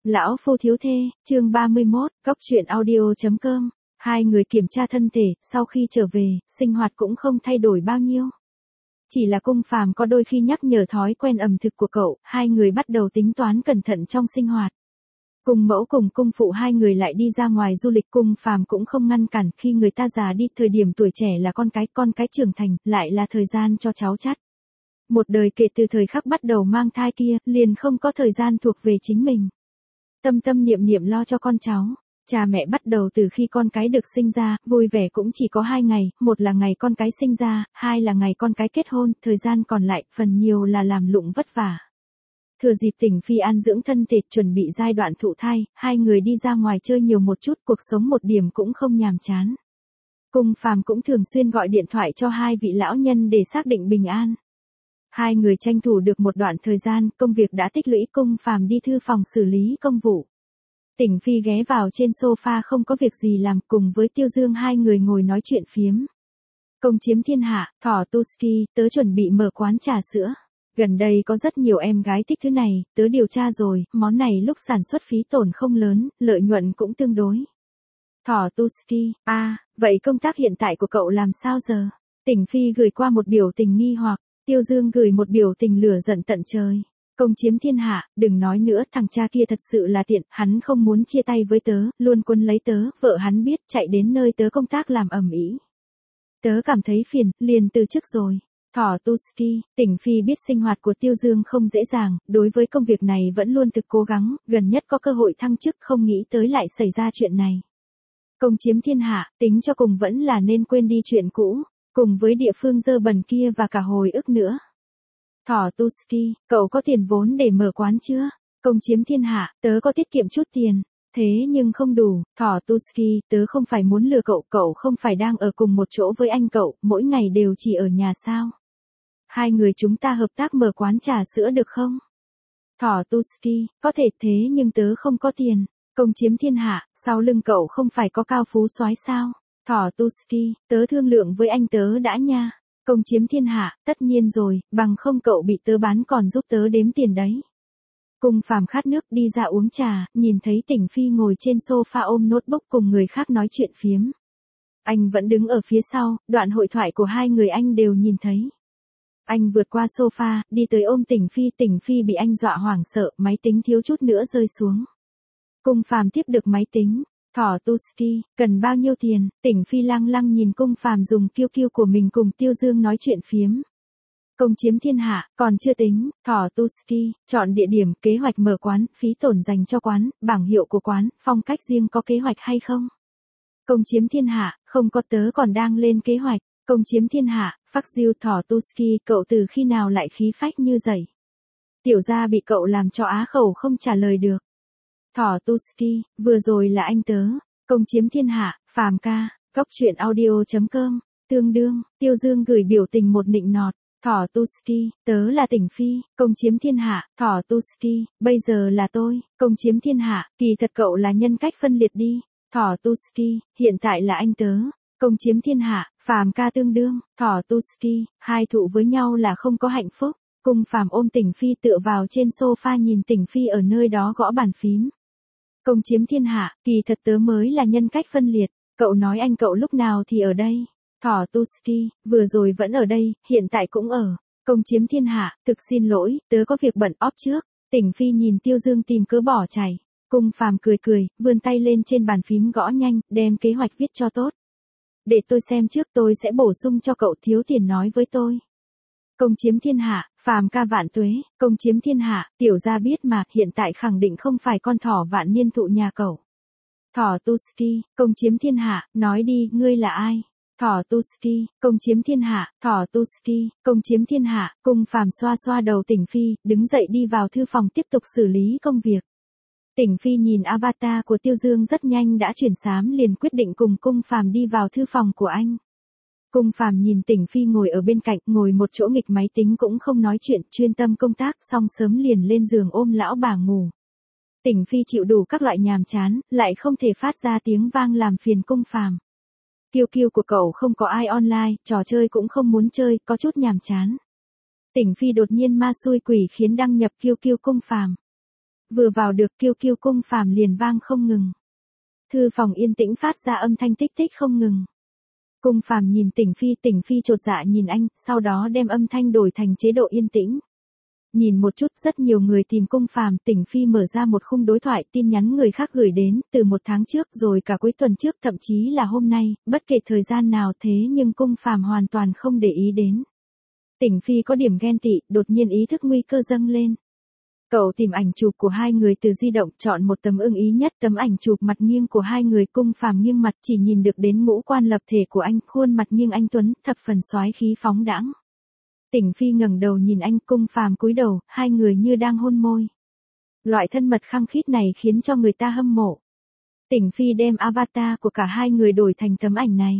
Lão phu thiếu thê, chương 31, cóc truyện audio.com. Hai người kiểm tra thân thể, sau khi trở về, sinh hoạt cũng không thay đổi bao nhiêu. Chỉ là Cung Phàm có đôi khi nhắc nhở thói quen ẩm thực của cậu, hai người bắt đầu tính toán cẩn thận trong sinh hoạt. Cùng mẫu cùng cung phụ hai người lại đi ra ngoài du lịch, Cung Phàm cũng không ngăn cản. Khi người ta già đi, thời điểm tuổi trẻ là con cái trưởng thành, lại là thời gian cho cháu chắt. Một đời kể từ thời khắc bắt đầu mang thai kia, liền không có thời gian thuộc về chính mình. Tâm tâm niệm niệm lo cho con cháu. Cha mẹ bắt đầu từ khi con cái được sinh ra, vui vẻ cũng chỉ có 2 ngày, một là ngày con cái sinh ra, hai là ngày con cái kết hôn, thời gian còn lại, phần nhiều là làm lụng vất vả. Thừa dịp Tỉnh Phi an dưỡng thân thể, chuẩn bị giai đoạn thụ thai, hai người đi ra ngoài chơi nhiều một chút, cuộc sống một điểm cũng không nhàm chán. Cung Phàm cũng thường xuyên gọi điện thoại cho hai vị lão nhân để xác định bình an. Hai người tranh thủ được một đoạn thời gian, công việc đã tích lũy, Cung Phàm đi thư phòng xử lý công vụ. Tỉnh Phi ghé vào trên sofa không có việc gì làm, cùng với Tiêu Dương hai người ngồi nói chuyện phiếm. Công chiếm thiên hạ, Thỏ Tuski, tớ chuẩn bị mở quán trà sữa. Gần đây có rất nhiều em gái thích thứ này, tớ điều tra rồi, món này lúc sản xuất phí tổn không lớn, lợi nhuận cũng tương đối. Thỏ Tuski, vậy công tác hiện tại của cậu làm sao giờ? Tỉnh Phi gửi qua một biểu tình nghi hoặc, Tiêu Dương gửi một biểu tình lửa giận tận trời. Công chiếm thiên hạ, đừng nói nữa, thằng cha kia thật sự là tiện, hắn không muốn chia tay với tớ, luôn quấn lấy tớ, vợ hắn biết chạy đến nơi tớ công tác làm ầm ĩ. Tớ cảm thấy phiền, liền từ chức rồi. Thỏ Tuski, Tỉnh Phi biết sinh hoạt của Tiêu Dương không dễ dàng, đối với công việc này vẫn luôn thực cố gắng, gần nhất có cơ hội thăng chức, không nghĩ tới lại xảy ra chuyện này. Công chiếm thiên hạ, tính cho cùng vẫn là nên quên đi chuyện cũ, cùng với địa phương dơ bẩn kia và cả hồi ức nữa. Thỏ Tuski, cậu có tiền vốn để mở quán chưa? Công chiếm thiên hạ, tớ có tiết kiệm chút tiền. Thế nhưng không đủ, Thỏ Tuski, tớ không phải muốn lừa cậu, cậu không phải đang ở cùng một chỗ với anh cậu, mỗi ngày đều chỉ ở nhà sao? Hai người chúng ta hợp tác mở quán trà sữa được không? Thỏ Tuski, có thể, thế nhưng tớ không có tiền. Công chiếm thiên hạ, sau lưng cậu không phải có cao phú soái sao? Thỏ Tuski, tớ thương lượng với anh tớ đã nha. Công chiếm thiên hạ, tất nhiên rồi, bằng không cậu bị tớ bán còn giúp tớ đếm tiền đấy. Cung Phàm khát nước đi ra uống trà, nhìn thấy Tỉnh Phi ngồi trên sofa ôm notebook cùng người khác nói chuyện phiếm. Anh vẫn đứng ở phía sau, đoạn hội thoại của hai người anh đều nhìn thấy. Anh vượt qua sofa, đi tới ôm Tỉnh Phi bị anh dọa hoảng sợ, máy tính thiếu chút nữa rơi xuống. Cung Phàm tiếp được máy tính. Thỏ Tuski, cần bao nhiêu tiền? Tỉnh Phi lăng lăng nhìn Cung Phàm dùng kiêu kiêu của mình cùng Tiêu Dương nói chuyện phiếm. Công chiếm thiên hạ, còn chưa tính, Thỏ Tuski, chọn địa điểm, kế hoạch mở quán, phí tổn dành cho quán, bảng hiệu của quán, phong cách riêng, có kế hoạch hay không? Công chiếm thiên hạ, không có, tớ còn đang lên kế hoạch. Công chiếm thiên hạ, phắc diêu. Thỏ Tuski, cậu từ khi nào lại khí phách như dậy? Tiểu gia bị cậu làm cho á khẩu không trả lời được. Thỏ Tuski, vừa rồi là anh tớ. Công chiếm thiên hạ, Phàm ca, cóc truyện audio.com, tương đương, Tiêu Dương gửi biểu tình một nịnh nọt. Thỏ Tuski, tớ là Tỉnh Phi. Công chiếm thiên hạ, Thỏ Tuski, bây giờ là tôi. Công chiếm thiên hạ, kỳ thật cậu là nhân cách phân liệt đi. Thỏ Tuski, hiện tại là anh tớ. Công chiếm thiên hạ, Phàm ca tương đương, Thỏ Tuski, hai thụ với nhau là không có hạnh phúc. Cung Phàm ôm Tỉnh Phi tựa vào trên sofa nhìn Tỉnh Phi ở nơi đó gõ bàn phím. Công chiếm thiên hạ, kỳ thật tớ mới là nhân cách phân liệt, cậu nói anh cậu lúc nào thì ở đây. Thỏ Tuski, vừa rồi vẫn ở đây, hiện tại cũng ở. Công chiếm thiên hạ, thực xin lỗi, tớ có việc bận, off trước. Tỉnh Phi nhìn Tiêu Dương tìm cớ bỏ chạy. Cung Phàm cười, vươn tay lên trên bàn phím gõ nhanh, đem kế hoạch viết cho tốt. Để tôi xem trước, tôi sẽ bổ sung cho cậu, thiếu tiền nói với tôi. Công chiếm thiên hạ, Phàm ca vạn tuế. Công chiếm thiên hạ, tiểu gia biết mà, hiện tại khẳng định không phải con thỏ vạn niên thụ nhà cậu. Thỏ Tuski, công chiếm thiên hạ, nói đi, ngươi là ai? Thỏ Tuski, công chiếm thiên hạ, Thỏ Tuski, công chiếm thiên hạ. Cung Phàm xoa xoa đầu Tỉnh Phi, đứng dậy đi vào thư phòng tiếp tục xử lý công việc. Tỉnh Phi nhìn avatar của Tiêu Dương rất nhanh đã chuyển xám, liền quyết định cùng Cung Phàm đi vào thư phòng của anh. Cung Phàm nhìn Tỉnh Phi ngồi ở bên cạnh, ngồi một chỗ nghịch máy tính cũng không nói chuyện, chuyên tâm công tác, xong sớm liền lên giường ôm lão bà ngủ. Tỉnh Phi chịu đủ các loại nhàm chán, lại không thể phát ra tiếng vang làm phiền Cung Phàm. Kiêu kiêu của cậu không có ai online, trò chơi cũng không muốn chơi, có chút nhàm chán. Tỉnh Phi đột nhiên ma xui quỷ khiến đăng nhập kiêu kiêu Cung Phàm. Vừa vào được kiêu kiêu cung phàm liền vang không ngừng. Thư phòng yên tĩnh phát ra âm thanh tích tích không ngừng. Cung phàm nhìn Tỉnh Phi chột dạ nhìn anh, sau đó đem âm thanh đổi thành chế độ yên tĩnh. Nhìn một chút, rất nhiều người tìm cung phàm, Tỉnh Phi mở ra một khung đối thoại, tin nhắn người khác gửi đến, từ 1 tháng trước rồi cả cuối tuần trước, thậm chí là hôm nay, bất kể thời gian nào thế nhưng cung phàm hoàn toàn không để ý đến. Tỉnh Phi có điểm ghen tị, đột nhiên ý thức nguy cơ dâng lên. Cậu tìm ảnh chụp của hai người từ di động, chọn một tấm ưng ý nhất, tấm ảnh chụp mặt nghiêng của hai người, cung phàm nghiêng mặt chỉ nhìn được đến ngũ quan lập thể của anh, khuôn mặt nghiêng anh tuấn, thập phần soái khí phóng đãng. Tỉnh Phi ngẩng đầu nhìn anh, cung phàm cúi đầu, hai người như đang hôn môi. Loại thân mật khăng khít này khiến cho người ta hâm mộ. Tỉnh Phi đem avatar của cả hai người đổi thành tấm ảnh này.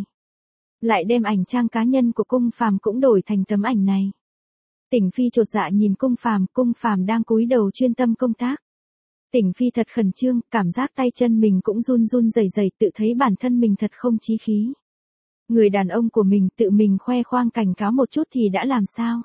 Lại đem ảnh trang cá nhân của cung phàm cũng đổi thành tấm ảnh này. Tỉnh Phi chột dạ nhìn cung phàm đang cúi đầu chuyên tâm công tác. Tỉnh Phi thật khẩn trương, cảm giác tay chân mình cũng run run rẩy rẩy, tự thấy bản thân mình thật không chí khí. Người đàn ông của mình tự mình khoe khoang cảnh cáo một chút thì đã làm sao?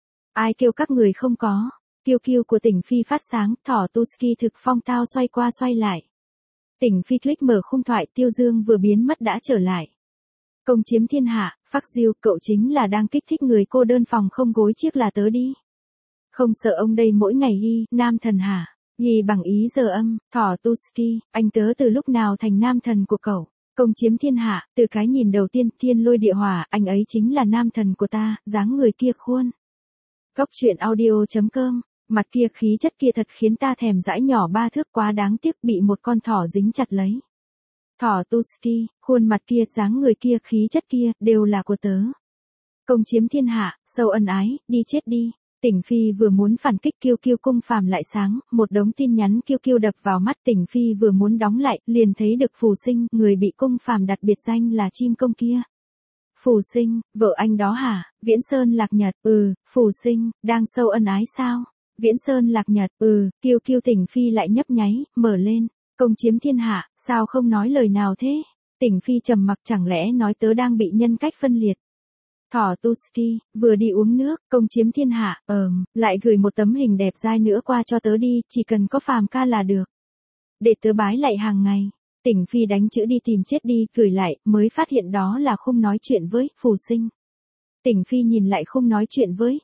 Ai kêu các người không có? Kiêu kiêu của Tỉnh Phi phát sáng, thỏ Tuski thực phong tao xoay qua xoay lại. Tỉnh Phi click mở khung thoại, Tiêu Dương vừa biến mất đã trở lại. Công chiếm thiên hạ, phắc diêu, cậu chính là đang kích thích người cô đơn phòng không gối chiếc là tớ đi. Không sợ ông đây mỗi ngày ghi, nam thần hả? Ghi bằng ý giờ âm, thỏ Tuski, anh tớ từ lúc nào thành nam thần của cậu? Công chiếm thiên hạ, từ cái nhìn đầu tiên, thiên lôi địa hỏa, anh ấy chính là nam thần của ta, dáng người kia khuôn. Góc truyện audio.com, mặt kia khí chất kia thật khiến ta thèm dãi nhỏ 3 thước, quá đáng tiếc bị một con thỏ dính chặt lấy. Thỏ Tuski, khuôn mặt kia, dáng người kia, khí chất kia, đều là của tớ. Công chiếm thiên hạ, sâu ân ái, đi chết đi. Tỉnh Phi vừa muốn phản kích, kiêu kiêu cung phàm lại sáng, một đống tin nhắn kiêu kiêu đập vào mắt. Tỉnh Phi vừa muốn đóng lại, liền thấy được Phù Sinh, người bị cung phàm đặt biệt danh là chim công kia. Phù Sinh, vợ anh đó hả? Viễn Sơn Lạc Nhật, Phù Sinh, đang sâu ân ái sao? Viễn Sơn Lạc Nhật, kiêu kiêu. Tỉnh Phi lại nhấp nháy, mở lên. Công chiếm thiên hạ, sao không nói lời nào thế? Tỉnh Phi trầm mặc, chẳng lẽ nói tớ đang bị nhân cách phân liệt? Thỏ Tuski, vừa đi uống nước, công chiếm thiên hạ, lại gửi một tấm hình đẹp dai nữa qua cho tớ đi, chỉ cần có phàm ca là được. Để tớ bái lại hàng ngày. Tỉnh Phi đánh chữ đi tìm chết đi, gửi lại, mới phát hiện đó là khung nói chuyện với Phù Sinh. Tỉnh Phi nhìn lại khung nói chuyện với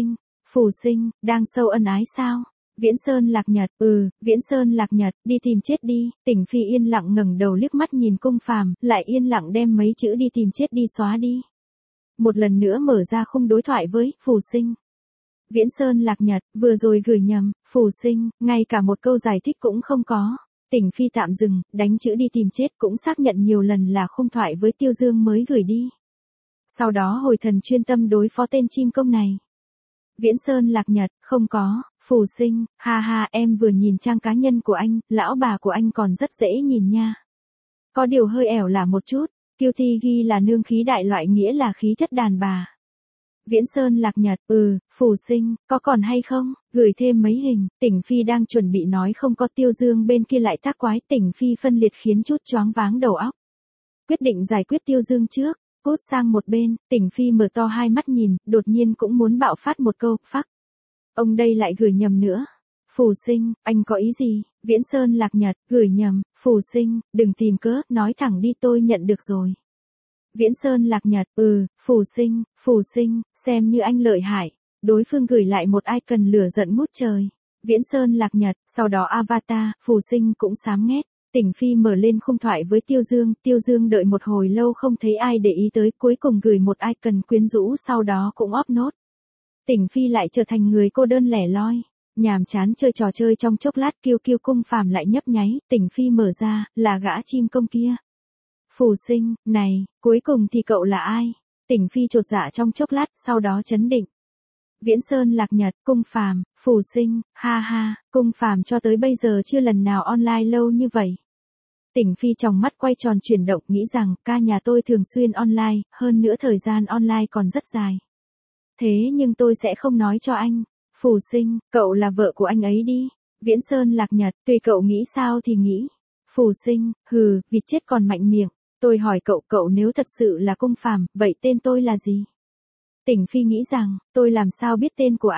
Phù Sinh, đang sâu ân ái sao? Viễn Sơn Lạc Nhật, Viễn Sơn Lạc Nhật, đi tìm chết đi. Tỉnh Phi yên lặng ngẩng đầu liếc mắt nhìn cung phàm, lại yên lặng đem mấy chữ đi tìm chết đi xóa đi. Một lần nữa mở ra khung đối thoại với Phù Sinh. Viễn Sơn Lạc Nhật, vừa rồi gửi nhầm, Phù Sinh, ngay cả một câu giải thích cũng không có. Tỉnh Phi tạm dừng, đánh chữ đi tìm chết, cũng xác nhận nhiều lần là khung thoại với Tiêu Dương mới gửi đi. Sau đó hồi thần chuyên tâm đối phó tên chim công này. Viễn Sơn Lạc Nhật, không có. Phù Sinh, ha ha, em vừa nhìn trang cá nhân của anh, lão bà của anh còn rất dễ nhìn nha. Có điều hơi ẻo là một chút. Kiêu Thi ghi là nương khí đại loại, nghĩa là khí chất đàn bà. Viễn Sơn Lạc Nhật, Phù Sinh, có còn hay không? Gửi thêm mấy hình. Tỉnh Phi đang chuẩn bị nói không có, Tiêu Dương bên kia lại tác quái. Tỉnh Phi phân liệt khiến chút choáng váng đầu óc. Quyết định giải quyết Tiêu Dương trước. Cút sang một bên, Tỉnh Phi mở to hai mắt nhìn, đột nhiên cũng muốn bạo phát một câu, phắc. Ông đây lại gửi nhầm nữa. Phù Sinh, anh có ý gì? Viễn Sơn Lạc Nhật, gửi nhầm. Phù Sinh, đừng tìm cớ, nói thẳng đi, tôi nhận được rồi. Viễn Sơn Lạc Nhật, Phù Sinh, xem như anh lợi hại. Đối phương gửi lại một icon lửa giận ngút trời. Viễn Sơn Lạc Nhật, sau đó avatar, Phù Sinh cũng xám nghét. Tỉnh Phi mở lên khung thoại với Tiêu Dương đợi một hồi lâu không thấy ai để ý tới, cuối cùng gửi một icon quyến rũ, sau đó cũng off nốt. Tỉnh Phi lại trở thành người cô đơn lẻ loi. Nhàm chán chơi trò chơi trong chốc lát, kiêu kiêu cung phàm lại nhấp nháy, Tỉnh Phi mở ra, là gã chim công kia. Phù Sinh, này, cuối cùng thì cậu là ai? Tỉnh Phi chột dạ trong chốc lát, sau đó chấn định. Viễn Sơn Lạc Nhật, cung phàm, Phù Sinh, ha ha, cung phàm cho tới bây giờ chưa lần nào online lâu như vậy. Tỉnh Phi trong mắt quay tròn chuyển động, nghĩ rằng, ca nhà tôi thường xuyên online, hơn nữa thời gian online còn rất dài. Thế nhưng tôi sẽ không nói cho anh. Phù Sinh, cậu là vợ của anh ấy đi. Viễn Sơn Lạc Nhật, tùy cậu nghĩ sao thì nghĩ. Phù Sinh, vịt chết còn mạnh miệng. Tôi hỏi cậu nếu thật sự là cung phàm, vậy tên tôi là gì? Tỉnh Phi nghĩ rằng, tôi làm sao biết tên của anh?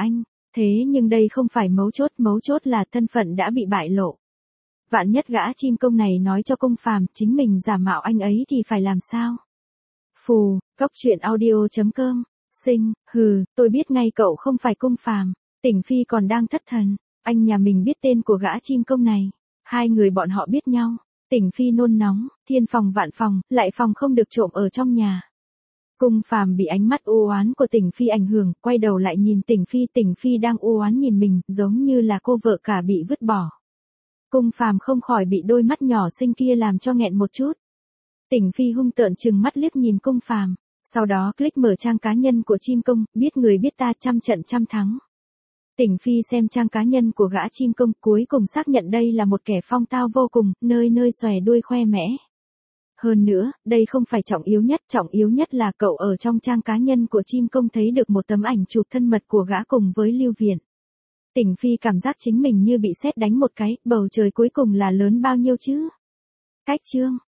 Thế nhưng đây không phải mấu chốt là thân phận đã bị bại lộ. Vạn nhất gã chim công này nói cho Cung Phàm chính mình giả mạo anh ấy thì phải làm sao? Phù, Cốc truyện audio.com, tôi biết ngay cậu không phải Cung Phàm. Tỉnh Phi còn đang thất thần, anh nhà mình biết tên của gã chim công này, hai người bọn họ biết nhau. Tỉnh Phi nôn nóng, thiên phòng vạn phòng, lại phòng không được trộm ở trong nhà. Cung Phàm bị ánh mắt u oán của Tỉnh Phi ảnh hưởng, quay đầu lại nhìn Tỉnh Phi đang u oán nhìn mình, giống như là cô vợ cả bị vứt bỏ. Cung Phàm không khỏi bị đôi mắt nhỏ xinh kia làm cho nghẹn một chút. Tỉnh Phi hung tợn trừng mắt liếc nhìn Cung Phàm, sau đó click mở trang cá nhân của chim công, biết người biết ta trăm trận trăm thắng. Tỉnh Phi xem trang cá nhân của gã chim công, cuối cùng xác nhận đây là một kẻ phong tao vô cùng, nơi nơi xòe đuôi khoe mẽ. Hơn nữa, đây không phải trọng yếu nhất là cậu ở trong trang cá nhân của chim công thấy được một tấm ảnh chụp thân mật của gã cùng với Lưu Viện. Tỉnh Phi cảm giác chính mình như bị sét đánh một cái, bầu trời cuối cùng là lớn bao nhiêu chứ? Cách chương